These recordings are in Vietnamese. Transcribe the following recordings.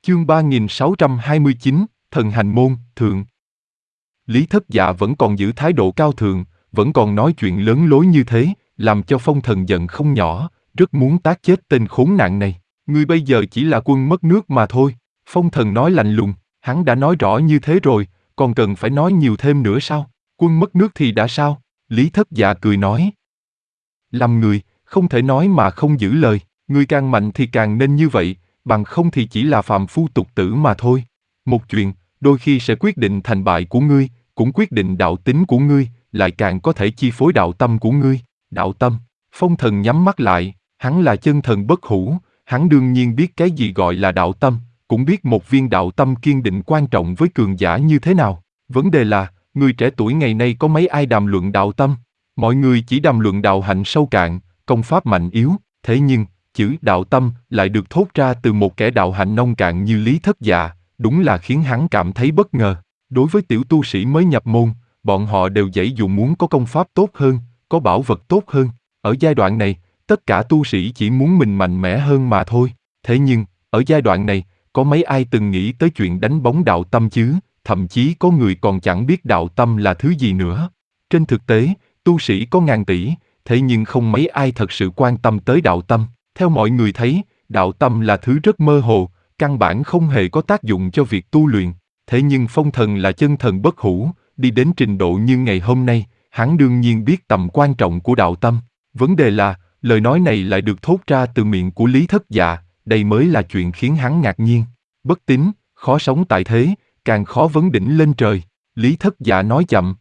Chương 3629, Thần Hành Môn, Thượng. Lý Thất Dạ vẫn còn giữ thái độ cao thượng, vẫn còn nói chuyện lớn lối như thế, làm cho Phong Thần giận không nhỏ, rất muốn tát chết tên khốn nạn này. Ngươi bây giờ chỉ là quân mất nước mà thôi. Phong Thần nói lạnh lùng, hắn đã nói rõ như thế rồi, còn cần phải nói nhiều thêm nữa sao? Quân mất nước thì đã sao? Lý Thất Dạ cười nói. Làm người, không thể nói mà không giữ lời, ngươi càng mạnh thì càng nên như vậy, bằng không thì chỉ là phàm phu tục tử mà thôi. Một chuyện, đôi khi sẽ quyết định thành bại của ngươi, cũng quyết định đạo tính của ngươi, lại càng có thể chi phối đạo tâm của ngươi. Đạo tâm, Phong Thần nhắm mắt lại, hắn là chân thần bất hủ, hắn đương nhiên biết cái gì gọi là đạo tâm, cũng biết một viên đạo tâm kiên định quan trọng với cường giả như thế nào. Vấn đề là, người trẻ tuổi ngày nay có mấy ai đàm luận đạo tâm? Mọi người chỉ đàm luận đạo hạnh sâu cạn, công pháp mạnh yếu, thế nhưng, chữ đạo tâm lại được thốt ra từ một kẻ đạo hạnh nông cạn như Lý Thất Dạ, đúng là khiến hắn cảm thấy bất ngờ. Đối với tiểu tu sĩ mới nhập môn, bọn họ đều giãy dụ muốn có công pháp tốt hơn, có bảo vật tốt hơn. Ở giai đoạn này, tất cả tu sĩ chỉ muốn mình mạnh mẽ hơn mà thôi. Thế nhưng, ở giai đoạn này, có mấy ai từng nghĩ tới chuyện đánh bóng đạo tâm chứ, thậm chí có người còn chẳng biết đạo tâm là thứ gì nữa. Trên thực tế, tu sĩ có ngàn tỷ, thế nhưng không mấy ai thật sự quan tâm tới đạo tâm. Theo mọi người thấy, đạo tâm là thứ rất mơ hồ, căn bản không hề có tác dụng cho việc tu luyện. Thế nhưng Phong Thần là chân thần bất hủ, đi đến trình độ như ngày hôm nay, hắn đương nhiên biết tầm quan trọng của đạo tâm. Vấn đề là, lời nói này lại được thốt ra từ miệng của Lý Thất Dạ, đây mới là chuyện khiến hắn ngạc nhiên. Bất tín, khó sống tại thế, càng khó vấn đỉnh lên trời. Lý Thất Dạ nói chậm.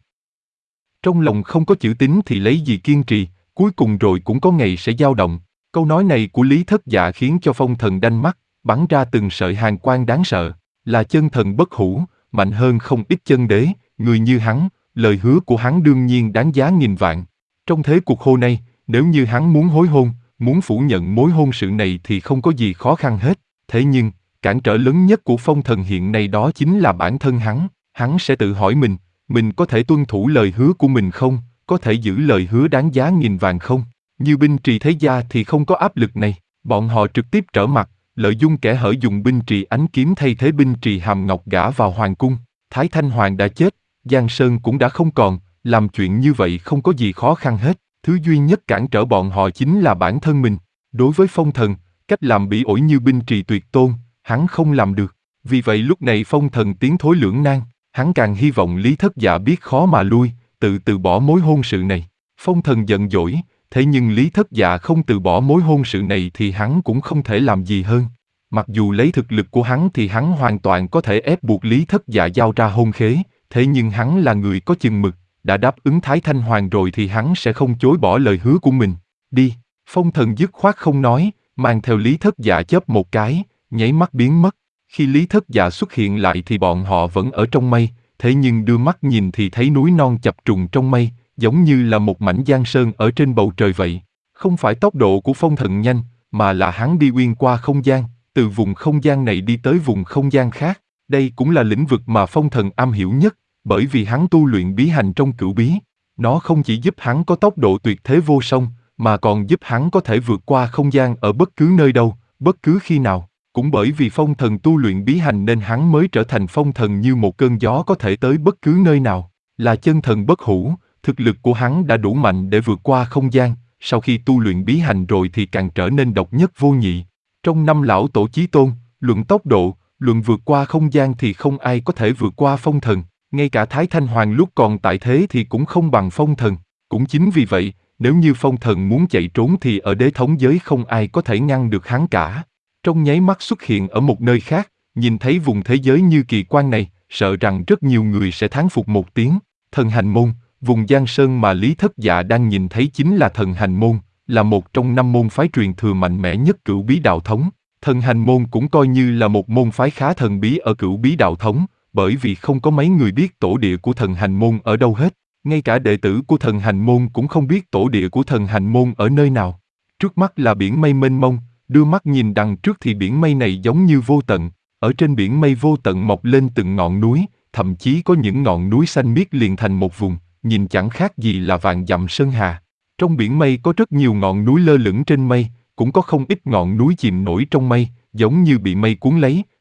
Trong lòng không có chữ tín thì lấy gì kiên trì, cuối cùng rồi cũng có ngày sẽ dao động. Câu nói này của Lý Thất Dạ khiến cho Phong Thần đanh mắt, bắn ra từng sợi hàn quang đáng sợ. Là chân thần bất hủ, mạnh hơn không ít chân đế, người như hắn, lời hứa của hắn đương nhiên đáng giá nghìn vạn. Trong thế cuộc hôn này, nếu như hắn muốn hối hôn, muốn phủ nhận mối hôn sự này thì không có gì khó khăn hết. Thế nhưng, cản trở lớn nhất của Phong Thần hiện nay đó chính là bản thân hắn. Hắn sẽ tự hỏi mình có thể tuân thủ lời hứa của mình không, có thể giữ lời hứa đáng giá nghìn vàng không? Như binh trì thế gia thì không có áp lực này, bọn họ trực tiếp trở mặt, lợi dụng kẻ hở dùng binh trì ánh kiếm thay thế binh trì hàm ngọc gả vào hoàng cung. Thái Thanh Hoàng đã chết, Giang Sơn cũng đã không còn, làm chuyện như vậy không có gì khó khăn hết. Thứ duy nhất cản trở bọn họ chính là bản thân mình. Đối với Phong Thần, cách làm bỉ ổi như binh trì tuyệt tôn, hắn không làm được. Vì vậy lúc này Phong Thần tiến thối lưỡng nan, hắn càng hy vọng Lý Thất Dạ biết khó mà lui, từ bỏ mối hôn sự này. Phong Thần giận dỗi, thế nhưng Lý Thất Dạ không từ bỏ mối hôn sự này thì hắn cũng không thể làm gì hơn. Mặc dù lấy thực lực của hắn thì hắn hoàn toàn có thể ép buộc Lý Thất Dạ giao ra hôn khế, thế nhưng hắn là người có chừng mực, đã đáp ứng Thái Thanh Hoàng rồi thì hắn sẽ không chối bỏ lời hứa của mình. Đi, Phong Thần dứt khoát không nói, mang theo Lý Thất Dạ chớp một cái, nháy mắt biến mất. Khi Lý Thất Dạ xuất hiện lại thì bọn họ vẫn ở trong mây, thế nhưng đưa mắt nhìn thì thấy núi non chập trùng trong mây, giống như là một mảnh giang sơn ở trên bầu trời vậy. Không phải tốc độ của Phong Thần nhanh, mà là hắn đi uyên qua không gian, từ vùng không gian này đi tới vùng không gian khác. Đây cũng là lĩnh vực mà Phong Thần am hiểu nhất, bởi vì hắn tu luyện bí hành trong cửu bí. Nó không chỉ giúp hắn có tốc độ tuyệt thế vô song, mà còn giúp hắn có thể vượt qua không gian ở bất cứ nơi đâu, bất cứ khi nào. Cũng bởi vì Phong Thần tu luyện bí hành nên hắn mới trở thành Phong Thần như một cơn gió có thể tới bất cứ nơi nào. Là chân thần bất hủ, thực lực của hắn đã đủ mạnh để vượt qua không gian, sau khi tu luyện bí hành rồi thì càng trở nên độc nhất vô nhị. Trong năm lão tổ chí tôn, luận tốc độ, luận vượt qua không gian thì không ai có thể vượt qua Phong Thần, ngay cả Thái Thanh Hoàng lúc còn tại thế thì cũng không bằng Phong Thần. Cũng chính vì vậy, nếu như Phong Thần muốn chạy trốn thì ở đế thống giới không ai có thể ngăn được hắn cả. Trong nháy mắt xuất hiện ở một nơi khác, nhìn thấy vùng thế giới như kỳ quan này, sợ rằng rất nhiều người sẽ thán phục một tiếng. Thần Hành Môn, vùng Giang Sơn mà Lý Thất Dạ đang nhìn thấy chính là Thần Hành Môn, là một trong 5 môn phái truyền thừa mạnh mẽ nhất cửu bí đạo thống. Thần Hành Môn cũng coi như là một môn phái khá thần bí ở cửu bí đạo thống, bởi vì không có mấy người biết tổ địa của Thần Hành Môn ở đâu hết. Ngay cả đệ tử của Thần Hành Môn cũng không biết tổ địa của Thần Hành Môn ở nơi nào. Trước mắt là biển mây mênh mông, đưa mắt nhìn đằng trước thì biển mây này giống như vô tận. Ở trên biển mây vô tận mọc lên từng ngọn núi, thậm chí có những ngọn núi xanh biếc liền thành một vùng, nhìn chẳng khác gì là vạn dặm sơn hà. Trong biển mây có rất nhiều ngọn núi lơ lửng trên mây, cũng có không ít ngọn núi chìm nổi trong mây, giống như bị mây cuốn lấy,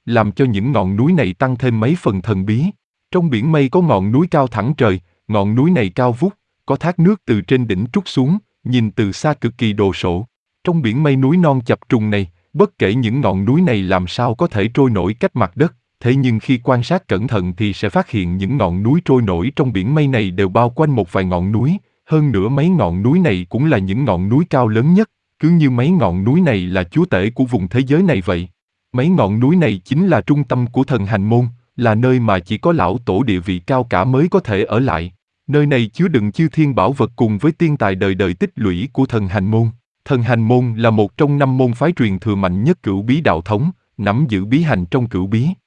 làm cho những ngọn núi này tăng thêm mấy phần thần bí. Trong biển mây có ngọn núi cao thẳng trời, ngọn núi này cao vút, có thác nước từ trên đỉnh trút xuống, nhìn từ xa cực kỳ đồ sộ. Trong biển mây núi non chập trùng này, bất kể những ngọn núi này làm sao có thể trôi nổi cách mặt đất, thế nhưng khi quan sát cẩn thận thì sẽ phát hiện những ngọn núi trôi nổi trong biển mây này đều bao quanh một vài ngọn núi, hơn nữa mấy ngọn núi này cũng là những ngọn núi cao lớn nhất, cứ như mấy ngọn núi này là chúa tể của vùng thế giới này vậy. Mấy ngọn núi này chính là trung tâm của thần hành môn, là nơi mà chỉ có lão tổ địa vị cao cả mới có thể ở lại. Nơi này chứa đựng chư thiên bảo vật cùng với tiên tài đời đời tích lũy của thần hành môn. Thần hành môn là một trong 5 môn phái truyền thừa mạnh nhất Cửu Bí đạo thống, nắm giữ bí hành trong Cửu Bí.